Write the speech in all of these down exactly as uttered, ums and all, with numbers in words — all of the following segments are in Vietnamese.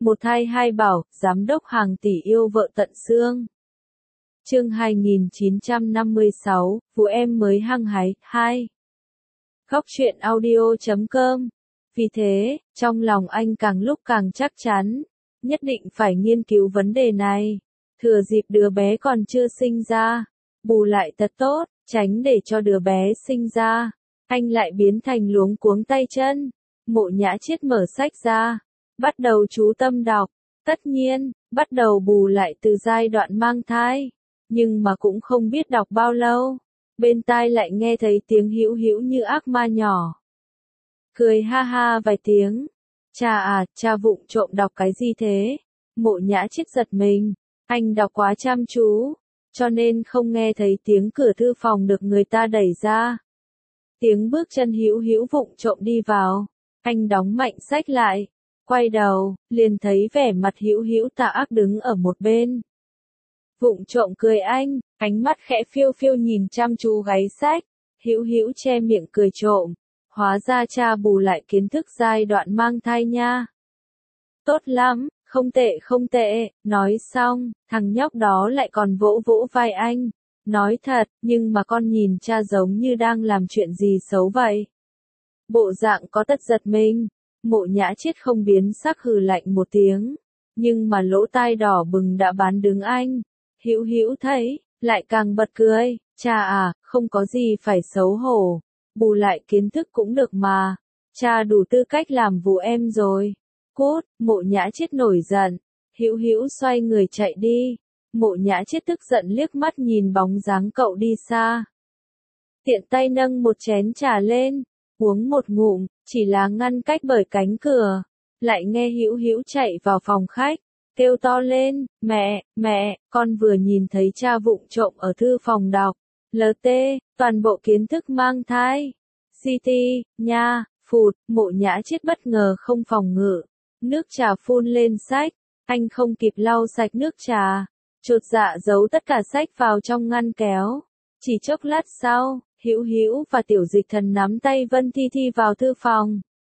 Một thai hai bảo, giám đốc hàng tỷ yêu vợ tận xương. Chương hai nghìn chín trăm năm mươi sáu, Vụ em mới hăng hái, hai. Góc truyện audio chấm com. Vì thế, trong lòng anh càng lúc càng chắc chắn, nhất định phải nghiên cứu vấn đề này. Thừa dịp đứa bé còn chưa sinh ra, bù lại thật tốt, tránh để cho đứa bé sinh ra, anh lại biến thành luống cuống tay chân. Mộ Nhã Chiết mở sách ra, bắt đầu chú tâm đọc, tất nhiên, bắt đầu bù lại từ giai đoạn mang thai, nhưng mà cũng không biết đọc bao lâu, bên tai lại nghe thấy tiếng hữu hữu như ác ma nhỏ. Cười ha ha vài tiếng, cha à, cha vụng trộm đọc cái gì thế? Mộ Nhã Chiết giật mình, anh đọc quá chăm chú, cho nên không nghe thấy tiếng cửa thư phòng được người ta đẩy ra. Tiếng bước chân hữu hữu vụng trộm đi vào, anh đóng mạnh sách lại, quay đầu, liền thấy vẻ mặt hữu hữu tà ác đứng ở một bên. Vụng trộm cười anh, ánh mắt khẽ phiêu phiêu nhìn chăm chú gáy sách, hữu hữu che miệng cười trộm, hóa ra cha bù lại kiến thức giai đoạn mang thai nha. Tốt lắm, không tệ không tệ, nói xong, thằng nhóc đó lại còn vỗ vỗ vai anh, nói thật, nhưng mà con nhìn cha giống như đang làm chuyện gì xấu vậy. Bộ dạng có tật giật mình, Mộ Nhã Chiết không biến sắc hừ lạnh một tiếng, nhưng mà lỗ tai đỏ bừng đã bán đứng anh. Hữu hữu thấy, lại càng bật cười, cha à, không có gì phải xấu hổ, bù lại kiến thức cũng được mà, cha đủ tư cách làm vụ em rồi. Cút, Mộ Nhã Chiết nổi giận, hữu hữu xoay người chạy đi, Mộ Nhã Chiết tức giận liếc mắt nhìn bóng dáng cậu đi xa. Tiện tay nâng một chén trà lên, uống một ngụm, chỉ là ngăn cách bởi cánh cửa, lại nghe hữu hữu chạy vào phòng khách, kêu to lên, mẹ, mẹ, con vừa nhìn thấy cha vụng trộm ở thư phòng đọc, lờ tê, toàn bộ kiến thức mang thai, xê tê, nha, phụt, Mộ Nhã Chiết bất ngờ không phòng ngự, nước trà phun lên sách, anh không kịp lau sạch nước trà, chột dạ giấu tất cả sách vào trong ngăn kéo, chỉ chốc lát sau, Hữu Hữu và Tiểu Dịch Thần nắm tay Vân Thi Thi vào thư phòng.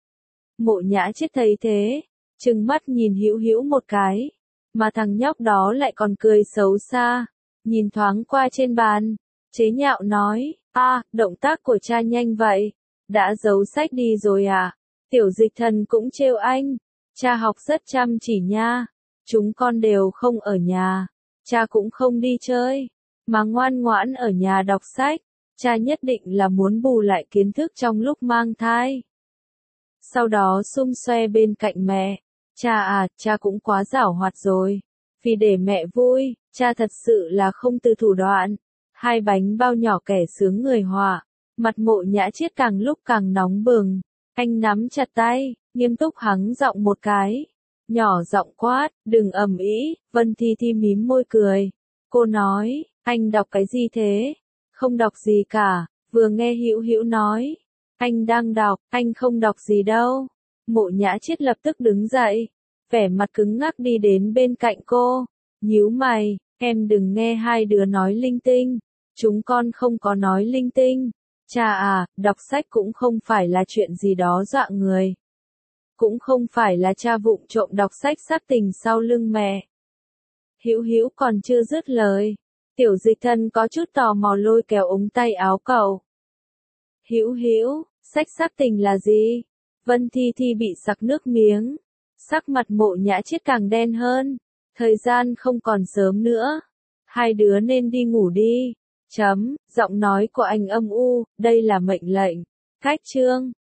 Mộ Nhã Chiết thấy thế, trừng mắt nhìn Hữu Hữu một cái, mà thằng nhóc đó lại còn cười xấu xa, nhìn thoáng qua trên bàn, chế nhạo nói, a, động tác của cha nhanh vậy, đã giấu sách đi rồi à? Tiểu Dịch Thần cũng trêu anh, cha học rất chăm chỉ nha, chúng con đều không ở nhà, cha cũng không đi chơi, mà ngoan ngoãn ở nhà đọc sách. Cha nhất định là muốn bù lại kiến thức trong lúc mang thai. Sau đó xung xoe bên cạnh mẹ, cha à, cha cũng quá giảo hoạt rồi. Vì để mẹ vui, cha thật sự là không từ thủ đoạn. Hai bánh bao nhỏ kẻ sướng người họa, mặt Mộ Nhã Chiết càng lúc càng nóng bừng. Anh nắm chặt tay, nghiêm túc hắng giọng một cái. Nhỏ giọng quát, đừng ầm ĩ. Vân Thi Thi mím môi cười. Cô nói, anh đọc cái gì thế? Không đọc gì cả, vừa nghe Hữu Hữu nói, anh đang đọc, anh không đọc gì đâu. Mộ Nhã Chiết lập tức đứng dậy, vẻ mặt cứng ngắc đi đến bên cạnh cô, nhíu mày, em đừng nghe hai đứa nói linh tinh, chúng con không có nói linh tinh. Cha à, đọc sách cũng không phải là chuyện gì đó dọa người. Cũng không phải là cha vụng trộm đọc sách sắc tình sau lưng mẹ. Hữu Hữu còn chưa dứt lời, Tiểu Dịch Thần có chút tò mò lôi kéo ống tay áo cậu. Hữu Hữu, sách sắc tình là gì? Vân Thi Thi bị sặc nước miếng. Sắc mặt Mộ Nhã Chiết càng đen hơn. Thời gian không còn sớm nữa. Hai đứa nên đi ngủ đi. Chấm, giọng nói của anh âm u, đây là mệnh lệnh. Cách chương.